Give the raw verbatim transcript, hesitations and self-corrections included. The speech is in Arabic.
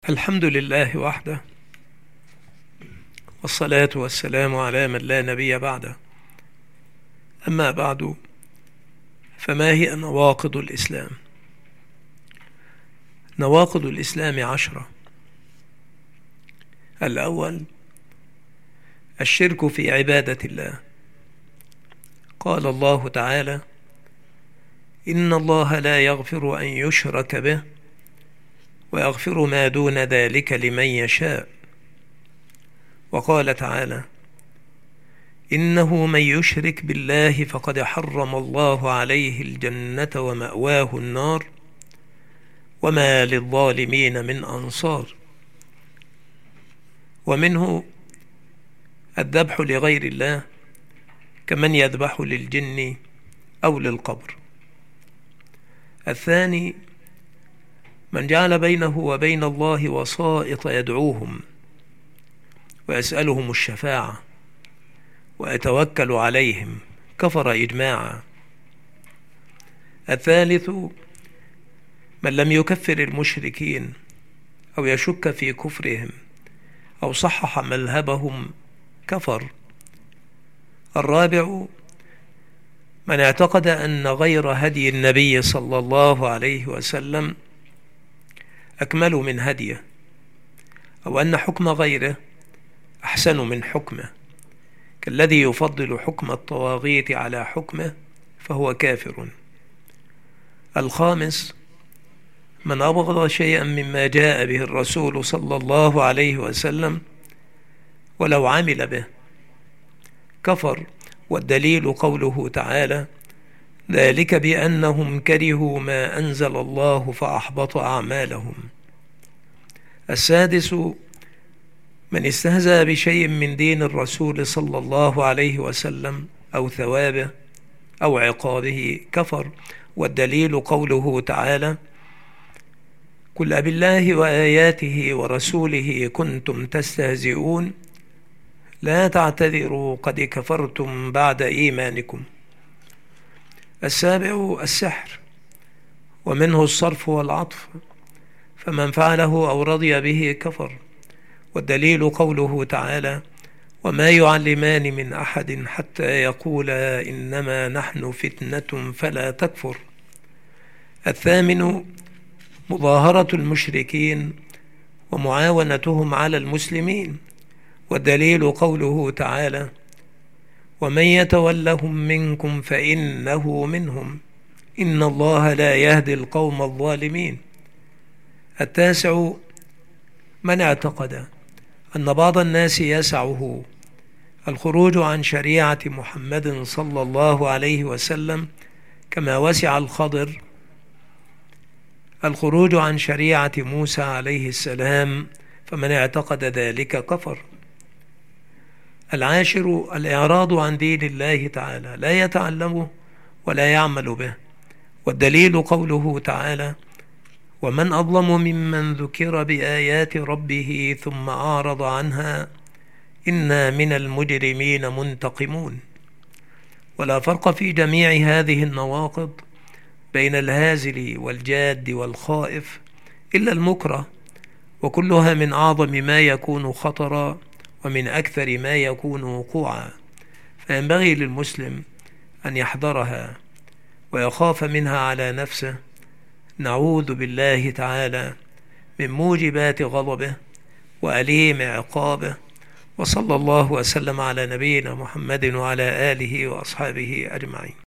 الحمد لله وحده، والصلاة والسلام على من لا نبي بعده. أما بعد، فما هي نواقض الإسلام؟ نواقض الإسلام عشرة. الأول: الشرك في عبادة الله. قال الله تعالى: إن الله لا يغفر أن يشرك به ويغفر ما دون ذلك لمن يشاء. وقال تعالى: إنه من يشرك بالله فقد حرم الله عليه الجنة ومأواه النار وما للظالمين من أنصار. ومنه الذبح لغير الله، كمن يذبح للجن أو للقبر. الثاني: من جعل بينه وبين الله وسائط يدعوهم ويسألهم الشفاعة ويتوكل عليهم، كفر إجماعا. الثالث: من لم يكفر المشركين أو يشك في كفرهم أو صحح مذهبهم، كفر. الرابع: من اعتقد أن غير هدي النبي صلى الله عليه وسلم أكمل من هديه، أو أن حكم غيره أحسن من حكمه، كالذي يفضل حكم الطواغيت على حكمه، فهو كافر. الخامس: من أبغض شيئا مما جاء به الرسول صلى الله عليه وسلم ولو عمل به، كفر. والدليل قوله تعالى: ذلك بأنهم كرهوا ما أنزل الله فأحبط أعمالهم. السادس: من استهزأ بشيء من دين الرسول صلى الله عليه وسلم أو ثوابه أو عقابه، كفر. والدليل قوله تعالى: قل أبالله وآياته ورسوله كنتم تستهزئون لا تعتذروا قد كفرتم بعد إيمانكم. السابع: السحر، ومنه الصرف والعطف، فمن فعله أو رضي به كفر. والدليل قوله تعالى: وما يعلمان من أحد حتى يقولا إنما نحن فتنة فلا تكفر. الثامن: مظاهرة المشركين ومعاونتهم على المسلمين. والدليل قوله تعالى: ومن يتولهم منكم فإنه منهم إن الله لا يهدي القوم الظالمين. التاسع: من اعتقد أن بعض الناس يسعه الخروج عن شريعة محمد صلى الله عليه وسلم كما وسع الخضر الخروج عن شريعة موسى عليه السلام، فمن اعتقد ذلك كفر. العاشر: الإعراض عن دين الله تعالى، لا يتعلمه ولا يعمل به. والدليل قوله تعالى: ومن أظلم ممن ذكر بآيات ربه ثم أعرض عنها إنا من المجرمين منتقمون. ولا فرق في جميع هذه النواقض بين الهازل والجاد والخائف إلا المكره، وكلها من أعظم ما يكون خطرا ومن أكثر ما يكون وقوعا، فينبغي للمسلم أن يحذرها ويخاف منها على نفسه. نعوذ بالله تعالى من موجبات غضبه وأليم عقابه. وصلى الله وسلم على نبينا محمد وعلى آله وأصحابه أجمعين.